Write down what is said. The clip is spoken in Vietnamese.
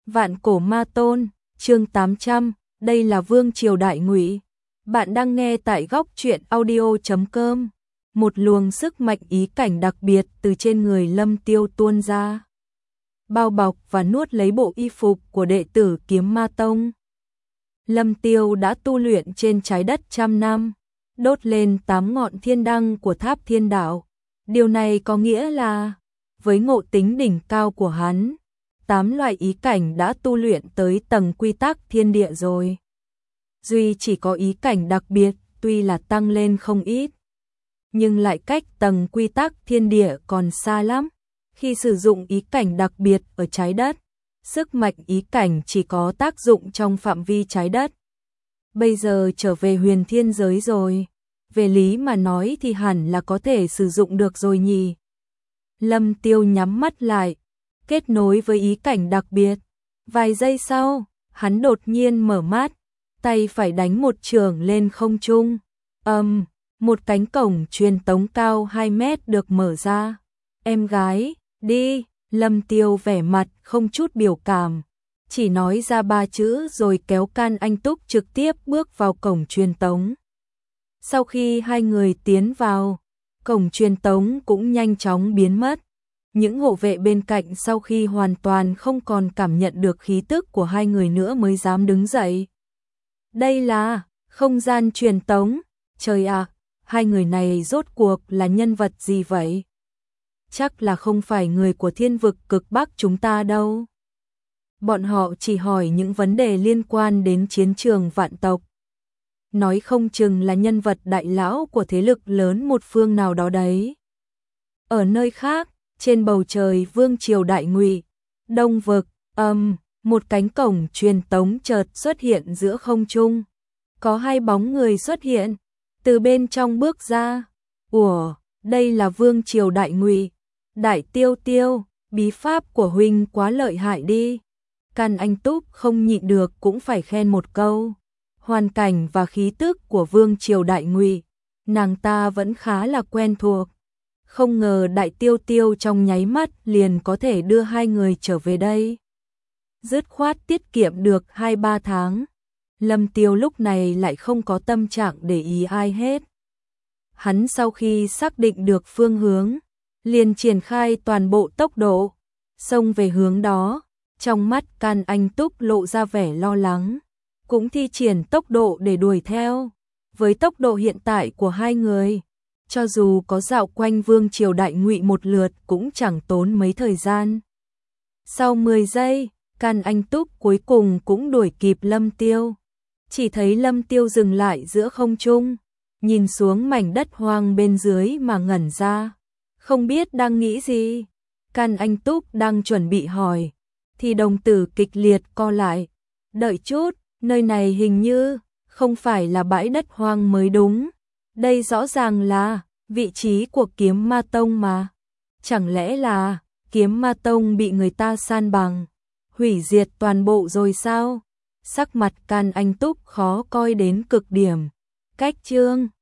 Vạn cổ ma tôn, chương 800, đây là Vương Triều Đại Ngụy. Bạn đang nghe tại góc truyện audio.com. Một luồng sức mạnh ý cảnh đặc biệt từ trên người Lâm Tiêu tuôn ra, bao bọc và nuốt lấy bộ y phục của đệ tử Kiếm Ma Tông. Lâm Tiêu đã tu luyện trên trái đất 100 năm, đốt lên 8 ngọn thiên đăng của Tháp Thiên Đạo. Điều này có nghĩa là, với ngộ tính đỉnh cao của hắn, 8 loại ý cảnh đã tu luyện tới tầng quy tắc thiên địa rồi. Duy chỉ có ý cảnh đặc biệt, tuy là tăng lên không ít, nhưng lại cách tầng quy tắc thiên địa còn xa lắm. Khi sử dụng ý cảnh đặc biệt ở trái đất, sức mạnh ý cảnh chỉ có tác dụng trong phạm vi trái đất. Bây giờ trở về huyền thiên giới rồi, về lý mà nói thì hẳn là có thể sử dụng được rồi nhỉ. Lâm Tiêu nhắm mắt lại, kết nối với ý cảnh đặc biệt. Vài giây sau, hắn đột nhiên mở mắt, tay phải đánh một chưởng lên không trung. Một cánh cổng truyền tống cao 2 mét được mở ra. Em gái, đi, Lâm Tiêu vẻ mặt không chút biểu cảm, chỉ nói ra 3 chữ rồi kéo Can Anh Túc trực tiếp bước vào cổng truyền tống. Sau khi hai người tiến vào, cổng truyền tống cũng nhanh chóng biến mất. Những hộ vệ bên cạnh sau khi hoàn toàn không còn cảm nhận được khí tức của hai người nữa mới dám đứng dậy. Đây là không gian truyền tống. Trời ạ, hai người này rốt cuộc là nhân vật gì vậy? Chắc là không phải người của thiên vực cực Bắc chúng ta đâu. Bọn họ chỉ hỏi những vấn đề liên quan đến chiến trường vạn tộc. Nói không chừng là nhân vật đại lão của thế lực lớn một phương nào đó đấy. Ở nơi khác, trên bầu trời Vương Triều Đại Ngụy, Đông vực, một cánh cổng truyền tống chợt xuất hiện giữa không trung. Có 2 bóng người xuất hiện, từ bên trong bước ra. Ủa, đây là Vương Triều Đại Ngụy. Đại Tiêu Tiêu, bí pháp của huynh quá lợi hại đi. Can Anh Túc không nhịn được cũng phải khen một câu. Hoàn cảnh và khí tức của Vương Triều Đại Ngụy, nàng ta vẫn khá là quen thuộc. Không ngờ Đại Tiêu Tiêu trong nháy mắt liền có thể đưa hai người trở về đây. Dứt khoát tiết kiệm được 2-3 tháng. Lâm Tiêu lúc này lại không có tâm trạng để ý ai hết. Hắn sau khi xác định được phương hướng, liền triển khai toàn bộ tốc độ, xông về hướng đó. Trong mắt Can Anh Túc lộ ra vẻ lo lắng, cũng thi triển tốc độ để đuổi theo. Với tốc độ hiện tại của hai người, cho dù có dạo quanh Vương Triều Đại Ngụy một lượt cũng chẳng tốn mấy thời gian. Sau 10 giây, Can Anh Túc cuối cùng cũng đuổi kịp Lâm Tiêu. Chỉ thấy Lâm Tiêu dừng lại giữa không trung, nhìn xuống mảnh đất hoang bên dưới mà ngẩn ra, không biết đang nghĩ gì. Can Anh Túc đang chuẩn bị hỏi, thì đồng tử kịch liệt co lại. Đợi chút, nơi này hình như không phải là bãi đất hoang mới đúng. Đây rõ ràng là vị trí của Kiếm Ma Tông mà. Chẳng lẽ là Kiếm Ma Tông bị người ta san bằng, hủy diệt toàn bộ rồi sao? Sắc mặt Can Anh Túc khó coi đến cực điểm. Cách chương